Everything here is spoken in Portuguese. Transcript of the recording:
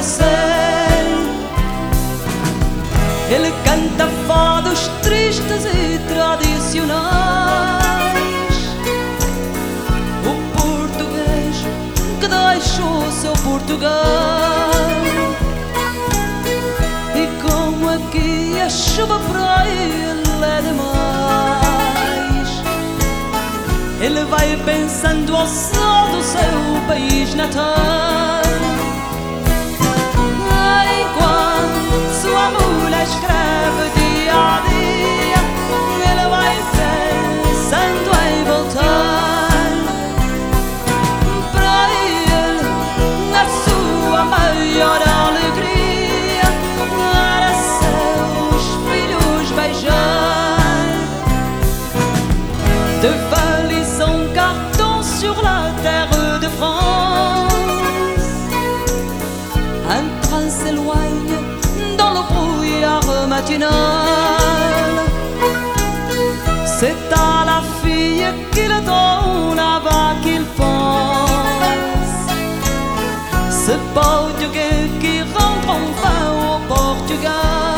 sei. Ele canta fados tristes e tradicionais, o português que deixou seu Portugal. E como aqui a chuva para ele é demais, ele vai pensando ao sol do seu país natal. Enquanto sua mulher escreve dia a dia, ele vai pensando em voltar. Para ele, a sua maior alegria era seus filhos beijar. De valise en carton sur la terre de France, un train s'éloigne dans le brouillard matinal. C'est à la fille qu'il donne avant qu'il pense, ce Portugais qui rentre enfin au Portugal.